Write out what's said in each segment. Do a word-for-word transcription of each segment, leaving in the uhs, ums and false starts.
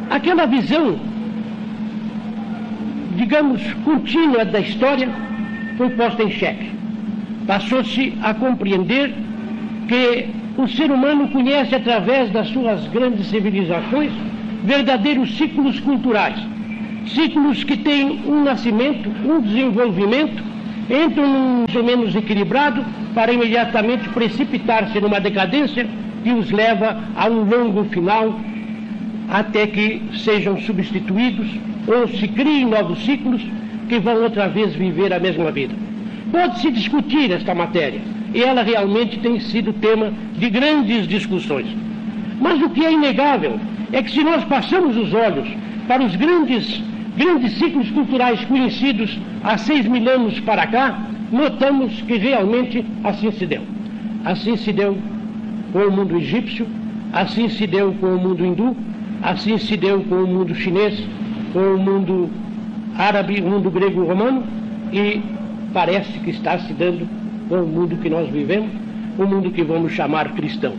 aquela visão, digamos, contínua da história foi posta em xeque. Passou-se a compreender que o ser humano conhece, através das suas grandes civilizações, verdadeiros ciclos culturais, ciclos que têm um nascimento, um desenvolvimento, entram num mais ou menos equilibrado para imediatamente precipitar-se numa decadência que os leva a um longo final até que sejam substituídos ou se criem novos ciclos que vão outra vez viver a mesma vida. Pode-se discutir esta matéria e ela realmente tem sido tema de grandes discussões. Mas o que é inegável é que, se nós passamos os olhos para os grandes, grandes ciclos culturais conhecidos há seis mil anos para cá, notamos que realmente assim se deu. Assim se deu com o mundo egípcio, assim se deu com o mundo hindu, assim se deu com o mundo chinês, com o mundo árabe, o mundo grego-romano, e parece que está se dando com o mundo que nós vivemos, o mundo que vamos chamar cristão.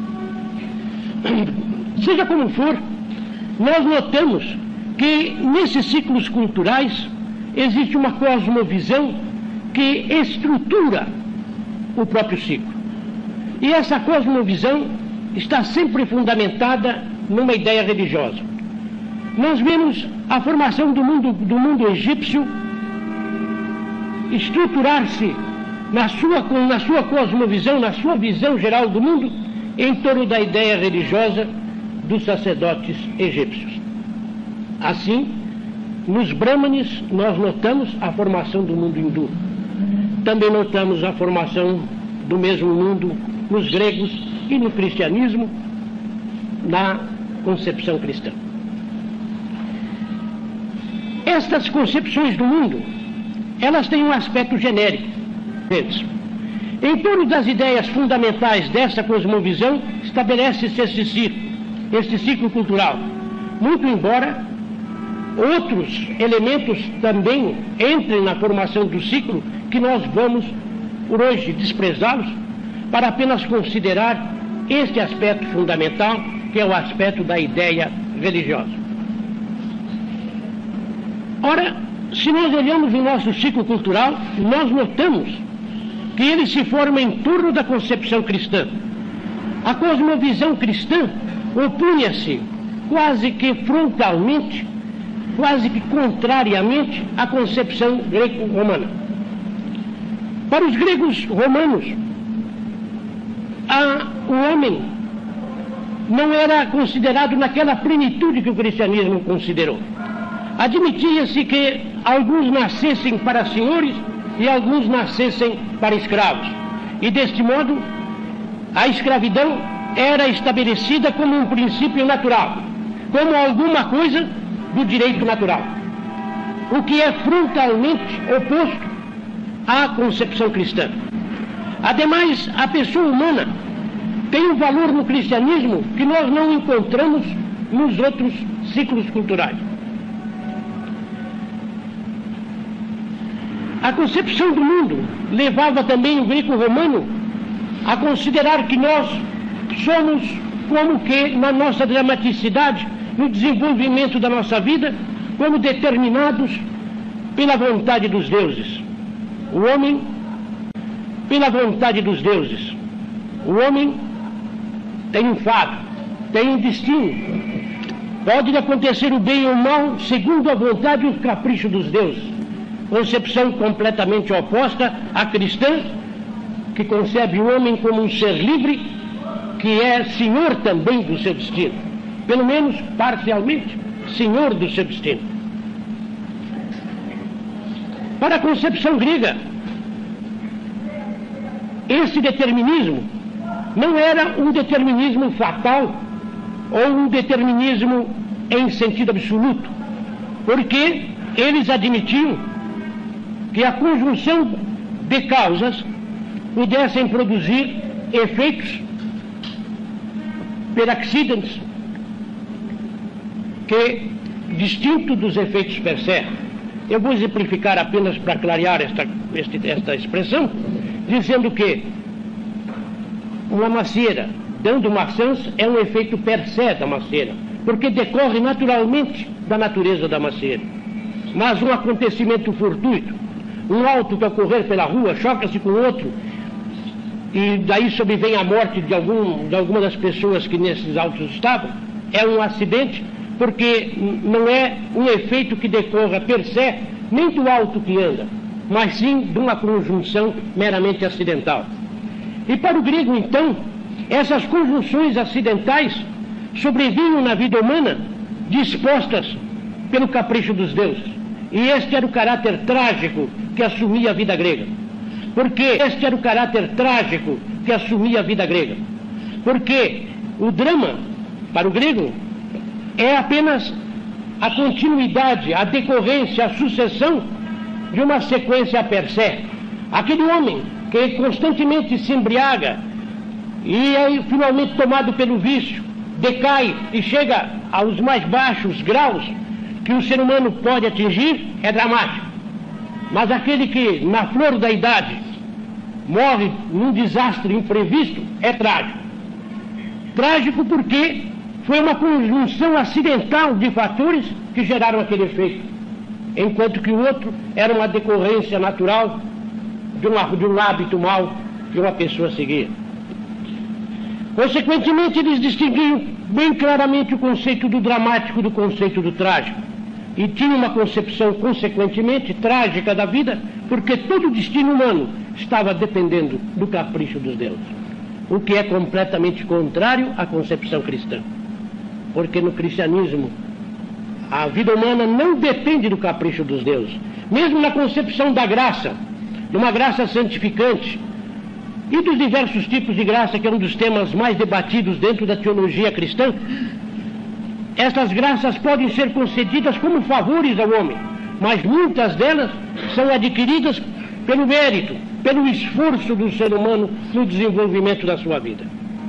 Seja como for, nós notamos que nesses ciclos culturais existe uma cosmovisão que estrutura o próprio ciclo. E essa cosmovisão está sempre fundamentada numa ideia religiosa. Nós vemos a formação do mundo, do mundo egípcio estruturar-se na sua, na sua cosmovisão, na sua visão geral do mundo, em torno da ideia religiosa dos sacerdotes egípcios. Assim, nos Brahmanes nós notamos a formação do mundo hindu. Também notamos a formação do mesmo mundo nos gregos e no cristianismo, na concepção cristã. Estas concepções do mundo, elas têm um aspecto genérico. Em torno das ideias fundamentais dessa cosmovisão, estabelece-se esse ciclo, este ciclo cultural. Muito embora outros elementos também entrem na formação do ciclo, que nós vamos, por hoje, desprezá-los, para apenas considerar este aspecto fundamental, que é o aspecto da ideia religiosa. Ora, se nós olhamos o nosso ciclo cultural, nós notamos que ele se forma em torno da concepção cristã. A cosmovisão cristã opunha-se quase que frontalmente, quase que contrariamente à concepção greco-romana. Para os gregos romanos, a, o homem não era considerado naquela plenitude que o cristianismo considerou. Admitia-se que alguns nascessem para senhores e alguns nascessem para escravos. E deste modo, a escravidão era estabelecida como um princípio natural, como alguma coisa do direito natural, o que é frontalmente oposto à concepção cristã. Ademais, a pessoa humana tem um valor no cristianismo que nós não encontramos nos outros ciclos culturais. A concepção do mundo levava também o greco-romano a considerar que nós somos como que, na nossa dramaticidade, no desenvolvimento da nossa vida, como determinados pela vontade dos deuses. O homem, pela vontade dos deuses. O homem tem um fato, tem um destino. Pode acontecer o bem ou o mal segundo a vontade e o capricho dos deuses. Concepção completamente oposta à cristã, que concebe o homem como um ser livre, que é senhor também do seu destino, pelo menos parcialmente senhor do seu destino. Para a concepção grega, esse determinismo não era um determinismo fatal ou um determinismo em sentido absoluto, porque eles admitiam que a conjunção de causas pudessem produzir efeitos per accidens, que, distinto dos efeitos per se. Eu vou exemplificar apenas para clarear esta, este, esta expressão, dizendo que uma macieira dando maçãs é um efeito per se da macieira, porque decorre naturalmente da natureza da macieira. Mas um acontecimento fortuito, um auto que ocorrer pela rua, choca-se com outro, e daí sobrevém a morte de, algum, de alguma das pessoas que nesses autos estavam, é um acidente, porque não é um efeito que decorra per se, nem do auto que anda, mas sim de uma conjunção meramente acidental. E para o grego, então, essas conjunções acidentais sobrevinham na vida humana dispostas pelo capricho dos deuses. E este era o caráter trágico que assumia a vida grega. Porque este era o caráter trágico que assumia a vida grega. Porque o drama, para o grego, é apenas a continuidade, a decorrência, a sucessão de uma sequência per se. Aquele homem que constantemente se embriaga e é finalmente tomado pelo vício, decai e chega aos mais baixos graus que o ser humano pode atingir, é dramático. Mas aquele que, na flor da idade, morre num desastre imprevisto, é trágico. Trágico porque foi uma conjunção acidental de fatores que geraram aquele efeito, enquanto que o outro era uma decorrência natural de um, de um hábito mau que uma pessoa seguia. Consequentemente, eles distinguiam bem claramente o conceito do dramático do conceito do trágico. E tinham uma concepção, consequentemente, trágica da vida, porque todo o destino humano estava dependendo do capricho dos deuses. O que é completamente contrário à concepção cristã. Porque no cristianismo, a vida humana não depende do capricho dos deuses. Mesmo na concepção da graça, numa graça santificante, e dos diversos tipos de graça, que é um dos temas mais debatidos dentro da teologia cristã, essas graças podem ser concedidas como favores ao homem, mas muitas delas são adquiridas pelo mérito, pelo esforço do ser humano no desenvolvimento da sua vida.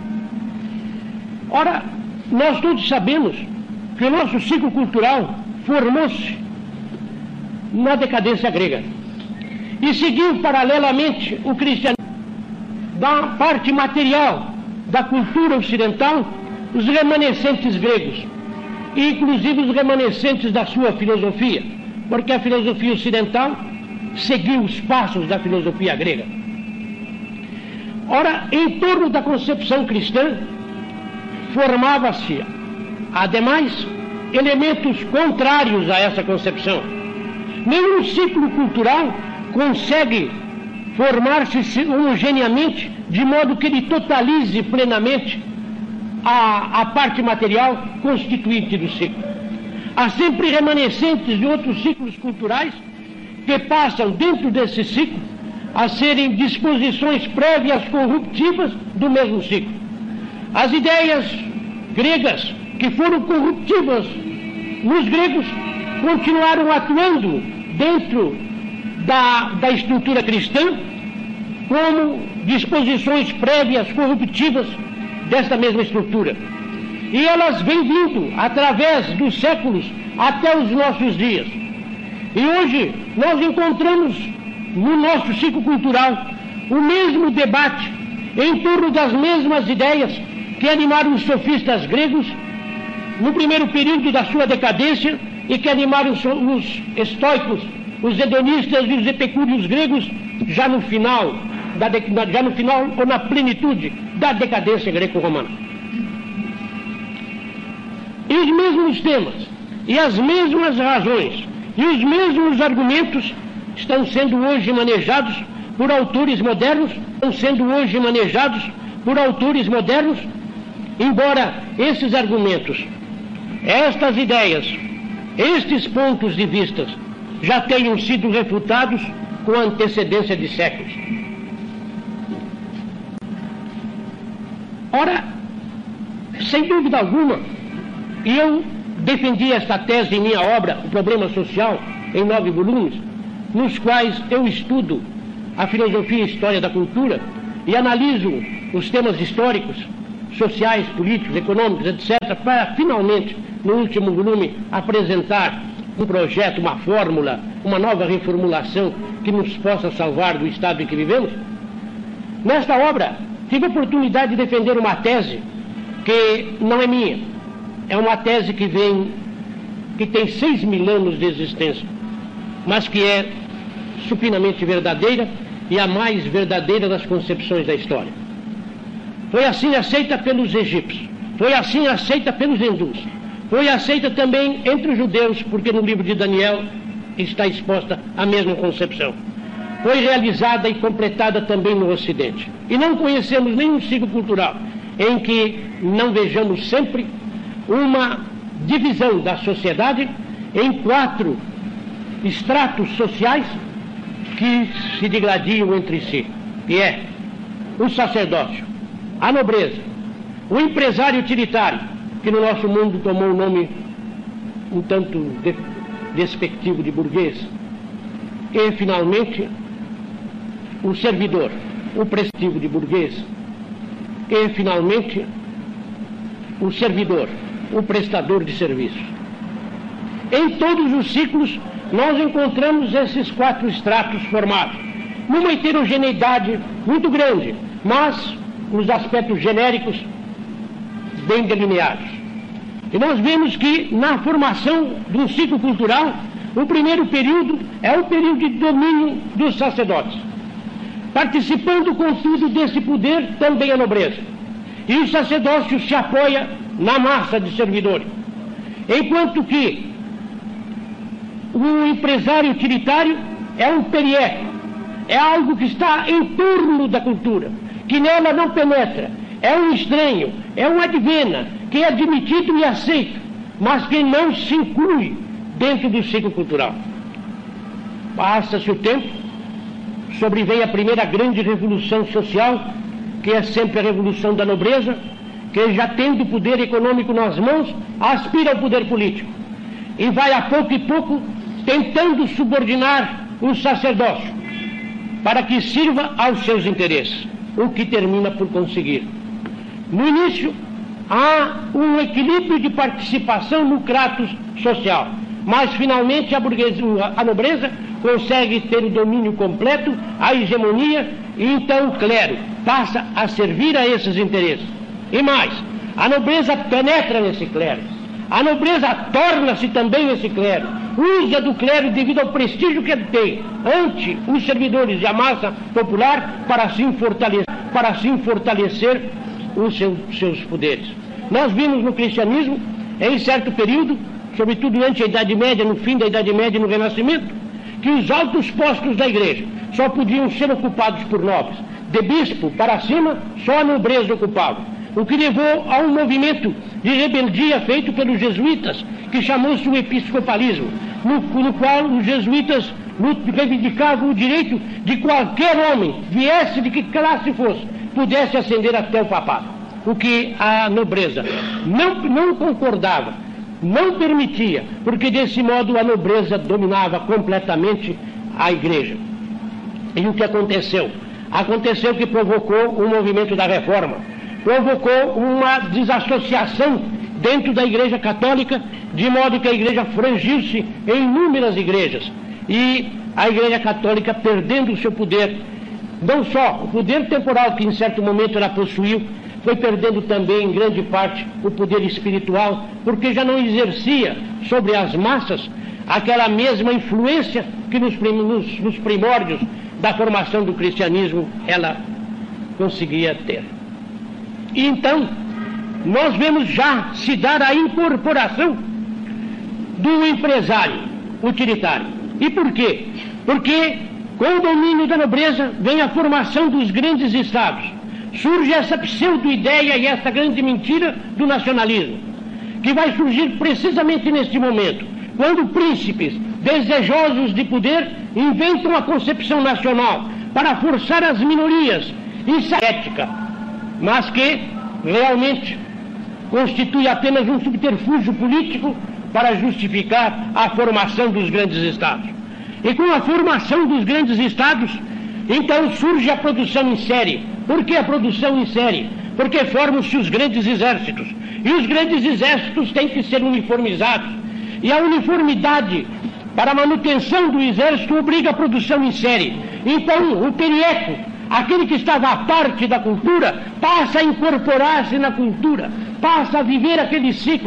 Ora, nós todos sabemos que o nosso ciclo cultural formou-se na decadência grega e seguiu paralelamente o cristianismo. Da parte material da cultura ocidental, os remanescentes gregos, e inclusive os remanescentes da sua filosofia, porque a filosofia ocidental seguiu os passos da filosofia grega. Ora, em torno da concepção cristã, formava-se, ademais, elementos contrários a essa concepção. Nenhum ciclo cultural consegue formar-se homogeneamente, de modo que ele totalize plenamente a, a parte material constituinte do ciclo. Há sempre remanescentes de outros ciclos culturais que passam dentro desse ciclo a serem disposições prévias corruptivas do mesmo ciclo. As ideias gregas que foram corruptivas nos gregos continuaram atuando dentro da, da estrutura cristã como disposições prévias corruptivas desta mesma estrutura. E elas vêm vindo através dos séculos até os nossos dias. E hoje nós encontramos no nosso ciclo cultural o mesmo debate em torno das mesmas ideias que animaram os sofistas gregos no primeiro período da sua decadência e que animaram os estoicos, os hedonistas e os epicúreos gregos já no final, da, já no final ou na plenitude da decadência greco-romana. E os mesmos temas, e as mesmas razões, e os mesmos argumentos estão sendo hoje manejados por autores modernos, estão sendo hoje manejados por autores modernos, embora esses argumentos, estas ideias, estes pontos de vista já tenham sido refutados com antecedência de séculos. Ora, sem dúvida alguma, eu defendi esta tese em minha obra, O Problema Social, em nove volumes, nos quais eu estudo a filosofia e história da cultura e analiso os temas históricos, sociais, políticos, econômicos, etcétera, para finalmente, no último volume, apresentar um projeto, uma fórmula, uma nova reformulação que nos possa salvar do estado em que vivemos. Nesta obra, tive a oportunidade de defender uma tese que não é minha, é uma tese que vem, que tem seis mil anos de existência, mas que é supinamente verdadeira e a mais verdadeira das concepções da história. Foi assim aceita pelos egípcios, foi assim aceita pelos hindus, foi aceita também entre os judeus, porque no livro de Daniel está exposta a mesma concepção. Foi realizada e completada também no Ocidente. E não conhecemos nenhum ciclo cultural em que não vejamos sempre uma divisão da sociedade em quatro estratos sociais que se digladiam entre si, que é o sacerdócio, a nobreza, o empresário utilitário, que no nosso mundo tomou o nome um tanto de, despectivo de burguês, e finalmente o servidor, o prestativo de burguês, e finalmente o servidor, o prestador de serviços. Em todos os ciclos nós encontramos esses quatro estratos formados, numa heterogeneidade muito grande, mas nos aspectos genéricos bem delineados. E nós vemos que na formação de um ciclo cultural, o primeiro período é o período de domínio dos sacerdotes, participando contudo desse poder também a nobreza. E o sacerdócio se apoia na massa de servidores, enquanto que o empresário utilitário é um periéco, é algo que está em torno da cultura, que nela não penetra, é um estranho, é um advena, que é admitido e aceito, mas que não se inclui dentro do ciclo cultural. Passa-se o tempo, sobrevém a primeira grande revolução social, que é sempre a revolução da nobreza, que já tendo o poder econômico nas mãos, aspira ao poder político, e vai a pouco e pouco tentando subordinar o sacerdócio, para que sirva aos seus interesses, o que termina por conseguir. No início, há um equilíbrio de participação no kratos social, mas finalmente a, burguesia, a nobreza consegue ter o domínio completo, a hegemonia, e então o clero passa a servir a esses interesses. E mais, a nobreza penetra nesse clero, a nobreza torna-se também esse clero, usa do clero devido ao prestígio que ele tem ante os servidores e a massa popular para assim fortalecer, para assim fortalecer os seus, seus poderes. Nós vimos no cristianismo, em certo período, sobretudo durante a Idade Média, no fim da Idade Média e no Renascimento, que os altos postos da igreja só podiam ser ocupados por nobres. De bispo para cima, só a nobreza ocupava. O que levou a um movimento de rebeldia feito pelos jesuítas, que chamou-se o episcopalismo, no, no qual os jesuítas reivindicavam o direito de qualquer homem, viesse de que classe fosse, pudesse ascender até o papado. O que a nobreza não, não concordava, não permitia, porque desse modo a nobreza dominava completamente a igreja. E o que aconteceu? Aconteceu que provocou o movimento da reforma, provocou uma desassociação dentro da Igreja Católica, de modo que a Igreja frangiu-se em inúmeras igrejas, e a Igreja Católica perdendo o seu poder, não só o poder temporal que em certo momento ela possuiu, foi perdendo também em grande parte o poder espiritual, porque já não exercia sobre as massas aquela mesma influência que nos, nos, nos primórdios da formação do cristianismo ela conseguia ter. E então, nós vemos já se dar a incorporação do empresário utilitário. E por quê? Porque com o domínio da nobreza vem a formação dos grandes estados. Surge essa pseudo-ideia e essa grande mentira do nacionalismo, que vai surgir precisamente neste momento, quando príncipes desejosos de poder inventam a concepção nacional para forçar as minorias, isso é ética, mas que realmente constitui apenas um subterfúgio político para justificar a formação dos grandes estados. E com a formação dos grandes estados, então surge a produção em série. Por que a produção em série? Porque formam-se os grandes exércitos. E os grandes exércitos têm que ser uniformizados. E a uniformidade para a manutenção do exército obriga a produção em série. Então, o perieco, aquele que estava à parte da cultura, passa a incorporar-se na cultura, passa a viver aquele ciclo,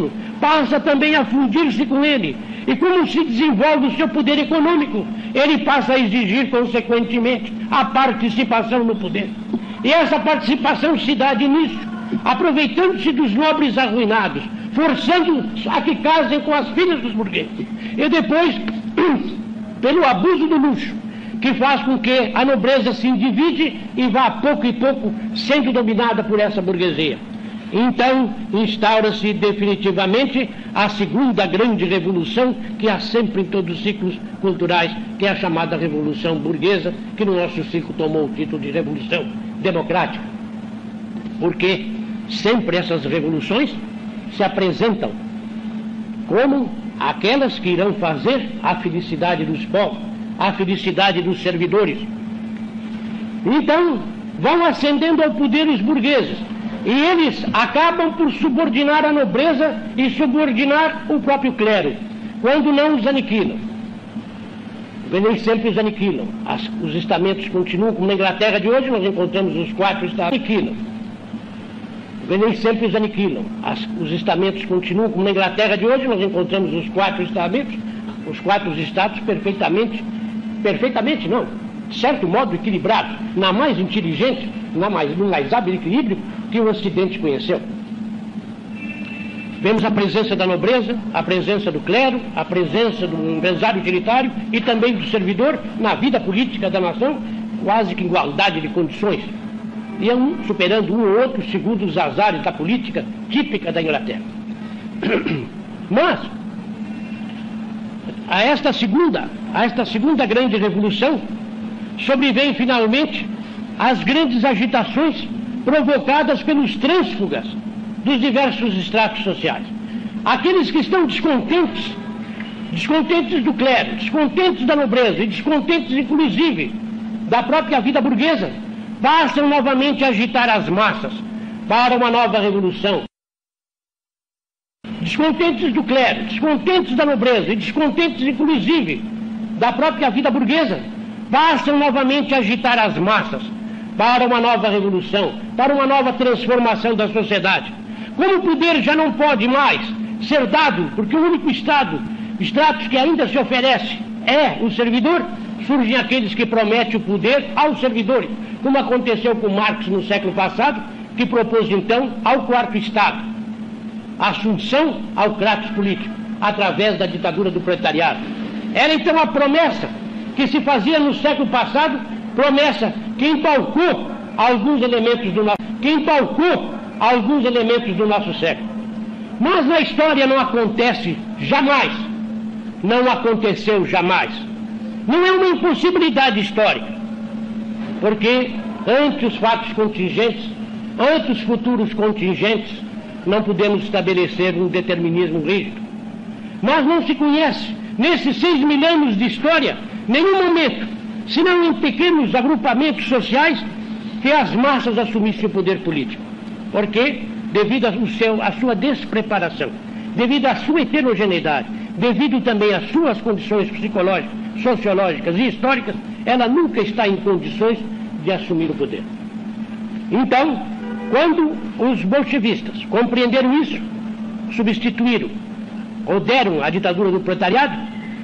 passa também a fundir-se com ele. E como se desenvolve o seu poder econômico, ele passa a exigir, consequentemente, a participação no poder. E essa participação se dá de início, aproveitando-se dos nobres arruinados, forçando a que casem com as filhas dos burgueses. E depois, pelo abuso do luxo, que faz com que a nobreza se individe e vá pouco e pouco sendo dominada por essa burguesia. Então, instaura-se definitivamente a segunda grande revolução que há sempre em todos os ciclos culturais, que é a chamada Revolução Burguesa, que no nosso ciclo tomou o título de Revolução Democrática. Porque sempre essas revoluções se apresentam como aquelas que irão fazer a felicidade dos povos, a felicidade dos servidores. Então, vão ascendendo ao poder os burgueses, e eles acabam por subordinar a nobreza e subordinar o próprio clero, quando não os aniquilam. Nem sempre os aniquilam. As, os estamentos continuam, como na Inglaterra de hoje, nós encontramos os quatro estados que aniquilam. Nem sempre os aniquilam. As, os estamentos continuam, como na Inglaterra de hoje, nós encontramos os quatro estamentos, os quatro estados perfeitamente, perfeitamente não, de certo modo equilibrados, na mais inteligente, na mais, no mais hábil equilíbrio que o Ocidente conheceu. Vemos a presença da nobreza, a presença do clero, a presença do empresário utilitário e também do servidor na vida política da nação, quase que em igualdade de condições, e um superando um ou outro segundo os azares da política típica da Inglaterra. Mas, a esta segunda, a esta segunda grande revolução, sobrevêm finalmente as grandes agitações provocadas pelos trânsfugas dos diversos estratos sociais. Aqueles que estão descontentes, descontentes do clero, descontentes da nobreza e descontentes, inclusive, da própria vida burguesa, passam novamente a agitar as massas para uma nova revolução. Descontentes do clero, descontentes da nobreza e descontentes, inclusive, da própria vida burguesa, passam novamente a agitar as massas para uma nova revolução, para uma nova transformação da sociedade. Como o poder já não pode mais ser dado, porque o único estado, estratos que ainda se oferece é o servidor, surgem aqueles que prometem o poder aos servidores, como aconteceu com Marx no século passado, que propôs então ao quarto estado a assunção ao kratos político, através da ditadura do proletariado. Era então a promessa que se fazia no século passado, promessa que empalcou alguns elementos do nosso, que empalcou alguns elementos do nosso século. Mas na história não acontece jamais, não aconteceu jamais. Não é uma impossibilidade histórica, porque ante os fatos contingentes, ante os futuros contingentes, não podemos estabelecer um determinismo rígido. Mas não se conhece, nesses seis mil anos de história, nenhum momento, senão em pequenos agrupamentos sociais, que as massas assumissem o poder político. Porque, devido ao seu, à sua despreparação, devido à sua heterogeneidade, devido também às suas condições psicológicas, sociológicas e históricas, ela nunca está em condições de assumir o poder. Então, quando os bolchevistas compreenderam isso, substituíram ou deram à ditadura do proletariado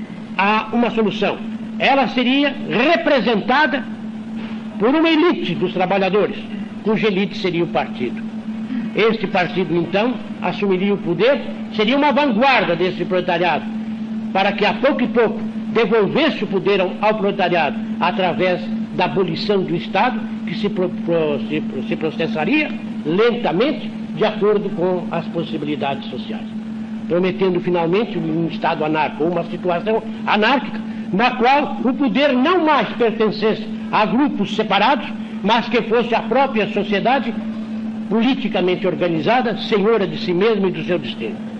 a uma solução. Ela seria representada por uma elite dos trabalhadores, cuja elite seria o partido. Este partido, então, assumiria o poder, seria uma vanguarda desse proletariado, para que a pouco e pouco devolvesse o poder ao, ao proletariado através da abolição do Estado, que se, pro, pro, se, se processaria lentamente de acordo com as possibilidades sociais, prometendo finalmente um Estado anárquico, uma situação anárquica, na qual o poder não mais pertencesse a grupos separados, mas que fosse a própria sociedade politicamente organizada, senhora de si mesma e do seu destino.